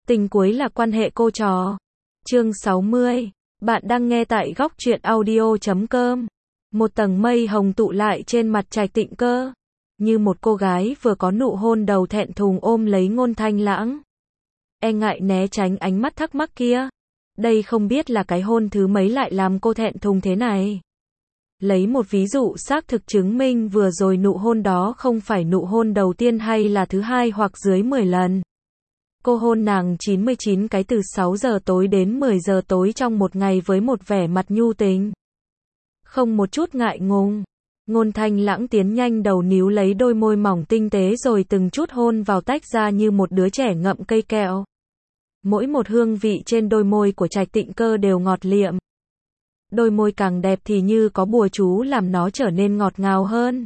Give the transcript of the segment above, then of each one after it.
Tình cuối là quan hệ cô trò. Chương 60. Bạn đang nghe tại góc truyện audio.com. Một tầng mây hồng tụ lại trên mặt Trạch Tịnh Cơ. Như một cô gái vừa có nụ hôn đầu thẹn thùng ôm lấy Ngôn Thanh Lãng. E ngại né tránh ánh mắt thắc mắc kia. Đây không biết là cái hôn thứ mấy lại làm cô thẹn thùng thế này. Lấy một ví dụ xác thực chứng minh vừa rồi nụ hôn đó không phải nụ hôn đầu tiên hay là thứ hai hoặc dưới 10 lần. Cô hôn nàng 99 cái từ 6 giờ tối đến 10 giờ tối trong một ngày với một vẻ mặt nhu tình. Không một chút ngại ngùng. Ngôn Thanh Lãng tiến nhanh đầu níu lấy đôi môi mỏng tinh tế rồi từng chút hôn vào tách ra như một đứa trẻ ngậm cây kẹo. Mỗi một hương vị trên đôi môi của Trạch Tịnh Cơ đều ngọt liệm. Đôi môi càng đẹp thì như có bùa chú làm nó trở nên ngọt ngào hơn.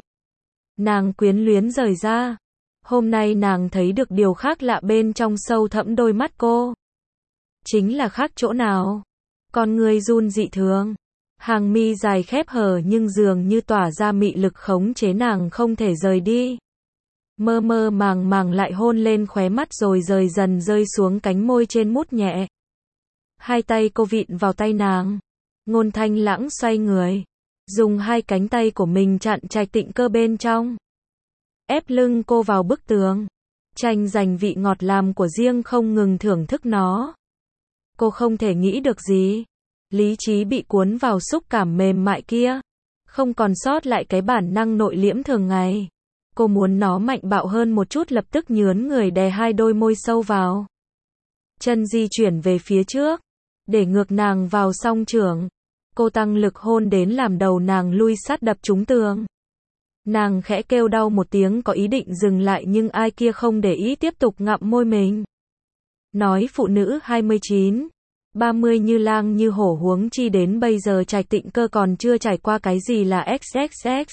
Nàng quyến luyến rời ra. Hôm nay nàng thấy được điều khác lạ bên trong sâu thẳm đôi mắt cô. Chính là khác chỗ nào? Con người run dị thường. Hàng mi dài khép hờ nhưng dường như tỏa ra mị lực khống chế nàng không thể rời đi. Mơ mơ màng màng lại hôn lên khóe mắt rồi rời dần rơi xuống cánh môi trên mút nhẹ. Hai tay cô vịn vào tay nàng. Ngôn Thanh Lãng xoay người. Dùng hai cánh tay của mình chặn Trạch Tịnh Cơ bên trong. Ép lưng cô vào bức tường. Tranh giành vị ngọt làm của riêng không ngừng thưởng thức nó. Cô không thể nghĩ được gì. Lý trí bị cuốn vào xúc cảm mềm mại kia. Không còn sót lại cái bản năng nội liễm thường ngày. Cô muốn nó mạnh bạo hơn một chút, lập tức nhướn người đè hai đôi môi sâu vào. Chân di chuyển về phía trước. Để ngược nàng vào song chưởng. Cô tăng lực hôn đến làm đầu nàng lui sát đập trúng tường. Nàng khẽ kêu đau một tiếng có ý định dừng lại nhưng ai kia không để ý tiếp tục ngậm môi mình. Nói phụ nữ 29, 30 như lang như hổ, huống chi đến bây giờ Trạch Tịnh Cơ còn chưa trải qua cái gì là XXX.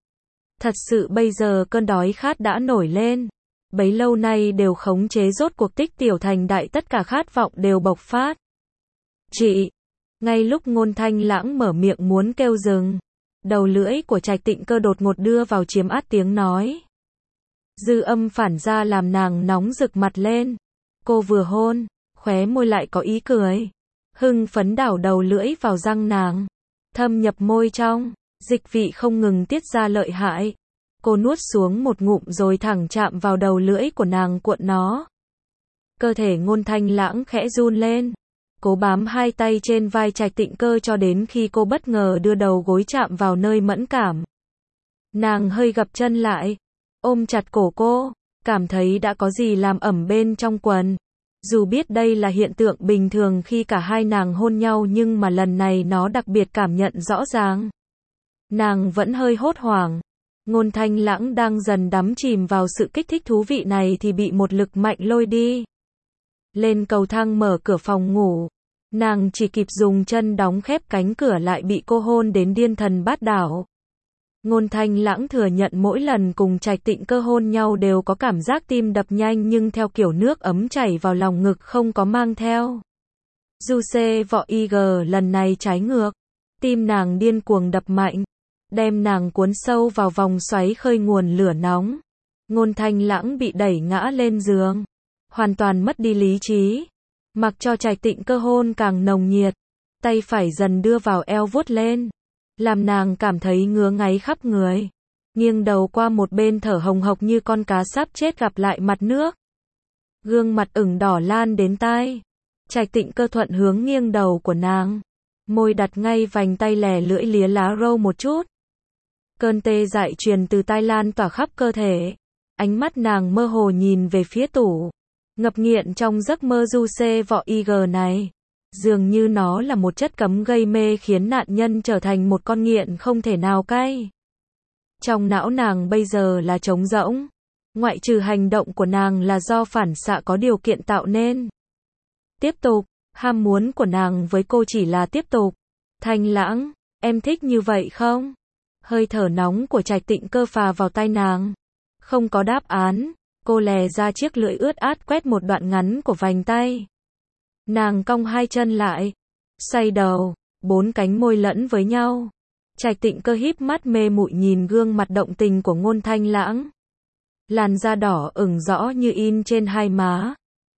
Thật sự bây giờ cơn đói khát đã nổi lên. Bấy lâu nay đều khống chế, rốt cuộc tích tiểu thành đại, tất cả khát vọng đều bộc phát. Chị! Ngay lúc Ngôn Thanh Lãng mở miệng muốn kêu dừng, đầu lưỡi của Trạch Tịnh Cơ đột ngột đưa vào chiếm át tiếng nói. Dư âm phản ra làm nàng nóng rực mặt lên. Cô vừa hôn, khóe môi lại có ý cười. Hưng phấn đảo đầu lưỡi vào răng nàng. Thâm nhập môi trong, dịch vị không ngừng tiết ra lợi hại. Cô nuốt xuống một ngụm rồi thẳng chạm vào đầu lưỡi của nàng cuộn nó. Cơ thể Ngôn Thanh Lãng khẽ run lên. Cố bám hai tay trên vai Trạch Tịnh Cơ cho đến khi cô bất ngờ đưa đầu gối chạm vào nơi mẫn cảm. Nàng hơi gập chân lại, ôm chặt cổ cô, cảm thấy đã có gì làm ẩm bên trong quần. Dù biết đây là hiện tượng bình thường khi cả hai nàng hôn nhau nhưng mà lần này nó đặc biệt cảm nhận rõ ràng. Nàng vẫn hơi hốt hoảng. Ngôn Thanh Lãng đang dần đắm chìm vào sự kích thích thú vị này thì bị một lực mạnh lôi đi. Lên cầu thang mở cửa phòng ngủ. Nàng chỉ kịp dùng chân đóng khép cánh cửa lại bị cô hôn đến điên thần bát đảo. Ngôn Thanh Lãng thừa nhận mỗi lần cùng Trạch Tịnh Cơ hôn nhau đều có cảm giác tim đập nhanh nhưng theo kiểu nước ấm chảy vào lòng ngực, không có mang theo. Juice vọ IG lần này trái ngược. Tim nàng điên cuồng đập mạnh. Đem nàng cuốn sâu vào vòng xoáy khơi nguồn lửa nóng. Ngôn Thanh Lãng bị đẩy ngã lên giường. Hoàn toàn mất đi lý trí. Mặc cho Trạch Tịnh Cơ hôn càng nồng nhiệt. Tay phải dần đưa vào eo vuốt lên. Làm nàng cảm thấy ngứa ngáy khắp người. Nghiêng đầu qua một bên thở hồng hộc như con cá sắp chết gặp lại mặt nước. Gương mặt ửng đỏ lan đến tai. Trạch Tịnh Cơ thuận hướng nghiêng đầu của nàng. Môi đặt ngay vành tay, lè lưỡi lía lá râu một chút. Cơn tê dại truyền từ tai lan tỏa khắp cơ thể. Ánh mắt nàng mơ hồ nhìn về phía tủ. Ngập nghiện trong giấc mơ Juice vọ IG này. Dường như nó là một chất cấm gây mê khiến nạn nhân trở thành một con nghiện không thể nào cai. Trong não nàng bây giờ là trống rỗng. Ngoại trừ hành động của nàng là do phản xạ có điều kiện tạo nên. Tiếp tục, ham muốn của nàng với cô chỉ là tiếp tục. Thanh Lãng, em thích như vậy không? Hơi thở nóng của Trạch Tịnh Cơ phà vào tai nàng. Không có đáp án. Cô lè ra chiếc lưỡi ướt át quét một đoạn ngắn của vành tay. Nàng cong hai chân lại. Xoay đầu. Bốn cánh môi lẫn với nhau. Trạch Tịnh Cơ híp mắt mê muội nhìn gương mặt động tình của Ngôn Thanh Lãng. Làn da đỏ ửng rõ như in trên hai má.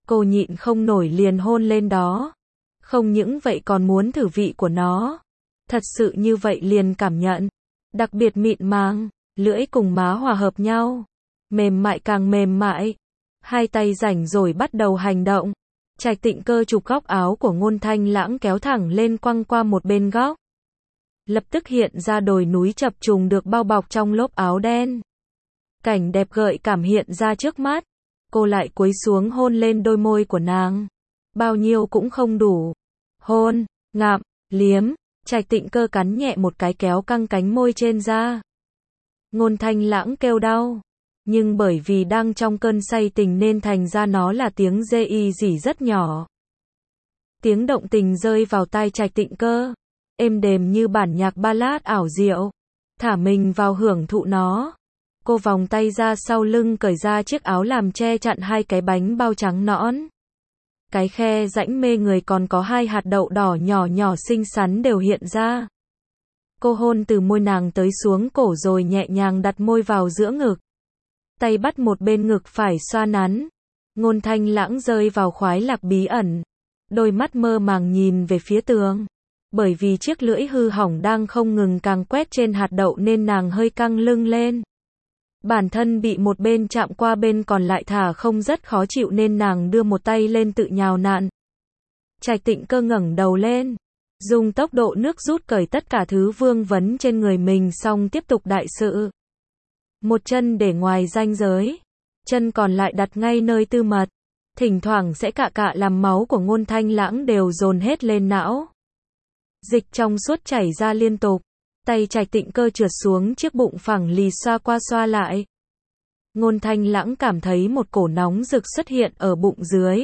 Cô nhịn không nổi liền hôn lên đó. Không những vậy còn muốn thử vị của nó. Thật sự như vậy liền cảm nhận. Đặc biệt mịn màng, lưỡi cùng má hòa hợp nhau. Mềm mại càng mềm mại. Hai tay rảnh rồi bắt đầu hành động. Trạch Tịnh Cơ chụp góc áo của Ngôn Thanh Lãng kéo thẳng lên quăng qua một bên góc. Lập tức hiện ra đồi núi chập trùng được bao bọc trong lốp áo đen. Cảnh đẹp gợi cảm hiện ra trước mắt. Cô lại cúi xuống hôn lên đôi môi của nàng. Bao nhiêu cũng không đủ. Hôn, ngậm, liếm. Trạch Tịnh Cơ cắn nhẹ một cái kéo căng cánh môi trên ra. Ngôn Thanh Lãng kêu đau. Nhưng bởi vì đang trong cơn say tình nên thành ra nó là tiếng rê y rỉ rất nhỏ. Tiếng động tình rơi vào tai Trạch Tịnh Cơ. Êm đềm như bản nhạc ballad ảo diệu. Thả mình vào hưởng thụ nó. Cô vòng tay ra sau lưng cởi ra chiếc áo làm che chặn hai cái bánh bao trắng nõn. Cái khe rãnh mê người còn có hai hạt đậu đỏ nhỏ nhỏ xinh xắn đều hiện ra. Cô hôn từ môi nàng tới xuống cổ rồi nhẹ nhàng đặt môi vào giữa ngực. Tay bắt một bên ngực phải xoa nắn. Ngôn Thanh Lãng rơi vào khoái lạc bí ẩn. Đôi mắt mơ màng nhìn về phía tường. Bởi vì chiếc lưỡi hư hỏng đang không ngừng càng quét trên hạt đậu nên nàng hơi căng lưng lên. Bản thân bị một bên chạm qua bên còn lại thả không rất khó chịu nên nàng đưa một tay lên tự nhào nặn. Trạch Tịnh Cơ ngẩng đầu lên. Dùng tốc độ nước rút cởi tất cả thứ vương vấn trên người mình xong tiếp tục đại sự. Một chân để ngoài ranh giới. Chân còn lại đặt ngay nơi tư mật. Thỉnh thoảng sẽ cạ cạ làm máu của Ngôn Thanh Lãng đều dồn hết lên não. Dịch trong suốt chảy ra liên tục. Tay Trạch Tịnh Cơ trượt xuống chiếc bụng phẳng lì xoa qua xoa lại. Ngôn Thanh Lãng cảm thấy một cổ nóng rực xuất hiện ở bụng dưới.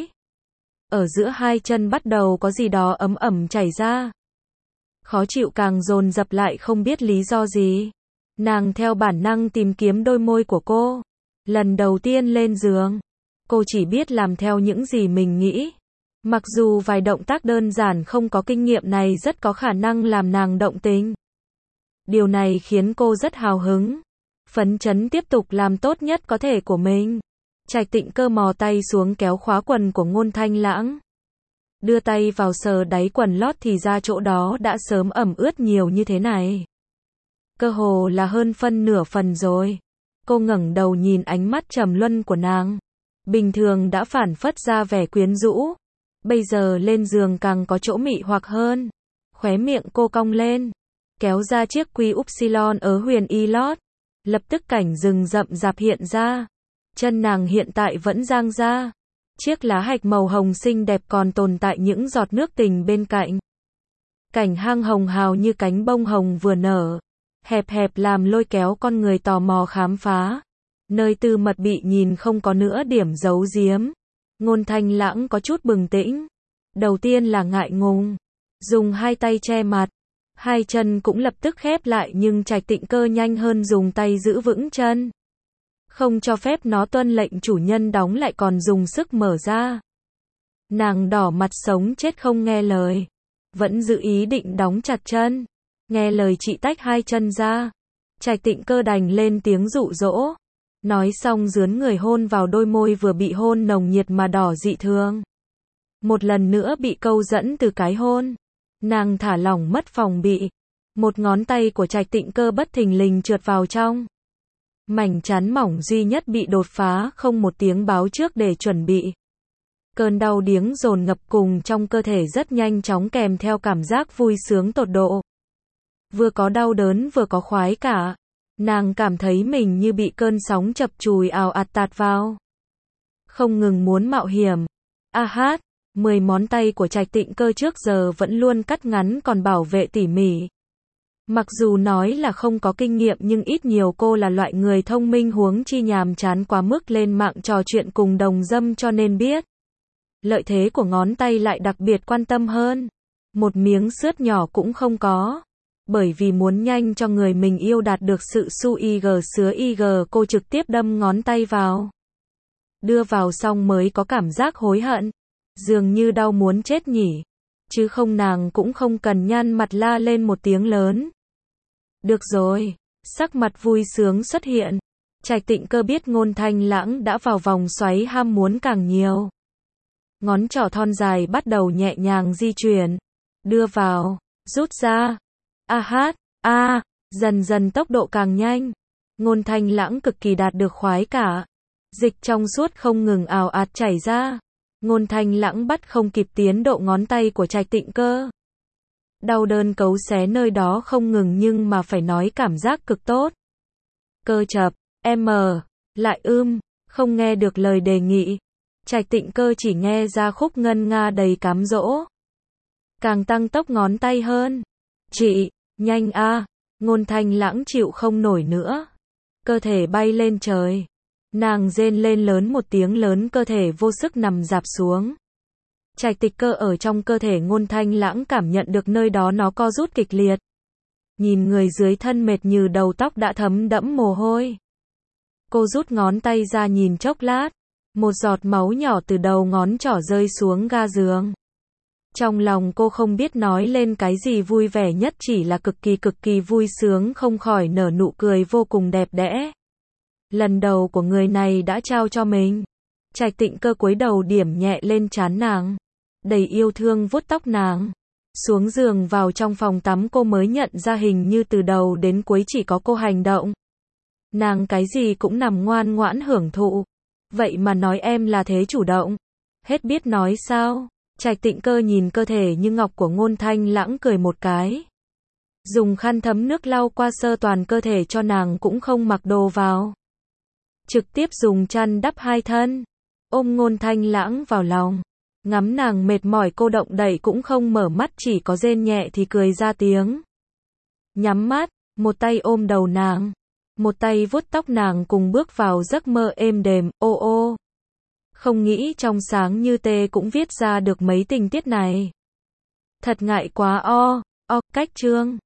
Ở giữa hai chân bắt đầu có gì đó ấm ẩm chảy ra. Khó chịu càng dồn dập lại không biết lý do gì. Nàng theo bản năng tìm kiếm đôi môi của cô. Lần đầu tiên lên giường, cô chỉ biết làm theo những gì mình nghĩ. Mặc dù vài động tác đơn giản không có kinh nghiệm này rất có khả năng làm nàng động tình. Điều này khiến cô rất hào hứng. Phấn chấn tiếp tục làm tốt nhất có thể của mình. Trạch Tịnh Cơ mò tay xuống kéo khóa quần của Ngôn Thanh Lãng. Đưa tay vào sờ đáy quần lót thì ra chỗ đó đã sớm ẩm ướt nhiều như thế này. Cơ hồ là hơn phân nửa phần rồi. Cô ngẩng đầu nhìn ánh mắt trầm luân của nàng. Bình thường đã phản phất ra vẻ quyến rũ. Bây giờ lên giường càng có chỗ mị hoặc hơn. Khóe miệng cô cong lên. Kéo ra chiếc quy upsilon ở huyền y lót. Lập tức cảnh rừng rậm rạp hiện ra. Chân nàng hiện tại vẫn dang ra. Chiếc lá hạch màu hồng xinh đẹp còn tồn tại những giọt nước tình bên cạnh. Cảnh hang hồng hào như cánh bông hồng vừa nở. Hẹp hẹp làm lôi kéo con người tò mò khám phá. Nơi tư mật bị nhìn không có nữa điểm giấu giếm. Ngôn Thanh Lãng có chút bừng tỉnh. Đầu tiên là ngại ngùng. Dùng hai tay che mặt. Hai chân cũng lập tức khép lại nhưng Trạch Tịnh Cơ nhanh hơn dùng tay giữ vững chân. Không cho phép nó tuân lệnh chủ nhân đóng lại còn dùng sức mở ra. Nàng đỏ mặt sống chết không nghe lời. Vẫn giữ ý định đóng chặt chân. Nghe lời chị tách hai chân ra. Trạch Tịnh Cơ đành lên tiếng dụ dỗ. Nói xong dướn người hôn vào đôi môi vừa bị hôn nồng nhiệt mà đỏ dị thường. Một lần nữa bị câu dẫn từ cái hôn. Nàng thả lỏng mất phòng bị. Một ngón tay của Trạch Tịnh Cơ bất thình lình trượt vào trong. Mảnh chắn mỏng duy nhất bị đột phá không một tiếng báo trước để chuẩn bị. Cơn đau điếng dồn ngập cùng trong cơ thể rất nhanh chóng kèm theo cảm giác vui sướng tột độ. Vừa có đau đớn vừa có khoái cả. Nàng cảm thấy mình như bị cơn sóng chập chùi ào ạt tạt vào. Không ngừng muốn mạo hiểm. A hát, 10 ngón tay của Trạch Tịnh Cơ trước giờ vẫn luôn cắt ngắn còn bảo vệ tỉ mỉ. Mặc dù nói là không có kinh nghiệm nhưng ít nhiều cô là loại người thông minh huống chi nhàm chán quá mức lên mạng trò chuyện cùng đồng dâm cho nên biết. Lợi thế của ngón tay lại đặc biệt quan tâm hơn. Một miếng sướt nhỏ cũng không có. Bởi vì muốn nhanh cho người mình yêu đạt được sự su ig sứa ig cô trực tiếp đâm ngón tay vào. Đưa vào xong mới có cảm giác hối hận. Dường như đau muốn chết nhỉ. Chứ không nàng cũng không cần nhăn mặt la lên một tiếng lớn. Được rồi. Sắc mặt vui sướng xuất hiện. Trạch Tịnh Cơ biết Ngôn Thanh Lãng đã vào vòng xoáy ham muốn càng nhiều. ngón trỏ thon dài bắt đầu nhẹ nhàng di chuyển, đưa vào, rút ra, dần dần tốc độ càng nhanh. Ngôn Thanh Lãng cực kỳ đạt được khoái cả. Dịch trong suốt không ngừng ào ạt chảy ra. Ngôn Thanh Lãng bắt không kịp tiến độ ngón tay của Trạch Tịnh Cơ. Đau đớn cấu xé nơi đó không ngừng nhưng mà phải nói cảm giác cực tốt. Cơ chập, lại không nghe được lời đề nghị. Trạch Tịnh Cơ chỉ nghe ra khúc ngân nga đầy cám dỗ. Càng tăng tốc ngón tay hơn. Chị, nhanh a. Ngôn Thanh Lãng chịu không nổi nữa. Cơ thể bay lên trời. Nàng rên lên lớn một tiếng lớn, cơ thể vô sức nằm rạp xuống. Trạch Tịnh Cơ ở trong cơ thể Ngôn Thanh Lãng cảm nhận được nơi đó nó co rút kịch liệt. Nhìn người dưới thân mệt như đầu tóc đã thấm đẫm mồ hôi. Cô rút ngón tay ra nhìn chốc lát. Một giọt máu nhỏ từ đầu ngón trỏ rơi xuống ga giường. Trong lòng cô không biết nói lên cái gì, vui vẻ nhất chỉ là cực kỳ vui sướng, không khỏi nở nụ cười vô cùng đẹp đẽ. Lần đầu của người này đã trao cho mình. Trạch Tịnh Cơ cúi đầu điểm nhẹ lên trán nàng, đầy yêu thương vuốt tóc nàng. Xuống giường vào trong phòng tắm cô mới nhận ra hình như từ đầu đến cuối chỉ có cô hành động. Nàng cái gì cũng nằm ngoan ngoãn hưởng thụ. Vậy mà nói em là thế chủ động. Hết biết nói sao. Trạch Tịnh Cơ nhìn cơ thể như ngọc của Ngôn Thanh Lãng cười một cái. Dùng khăn thấm nước lau qua sơ toàn cơ thể cho nàng, cũng không mặc đồ vào. Trực tiếp dùng chăn đắp hai thân. Ôm Ngôn Thanh Lãng vào lòng. Ngắm nàng mệt mỏi cô động đậy cũng không mở mắt, chỉ có rên nhẹ thì cười ra tiếng. Nhắm mắt, một tay ôm đầu nàng. Một tay vuốt tóc nàng cùng bước vào giấc mơ êm đềm, ô. Không nghĩ trong sáng như tê cũng viết ra được mấy tình tiết này. Thật ngại quá cách chương.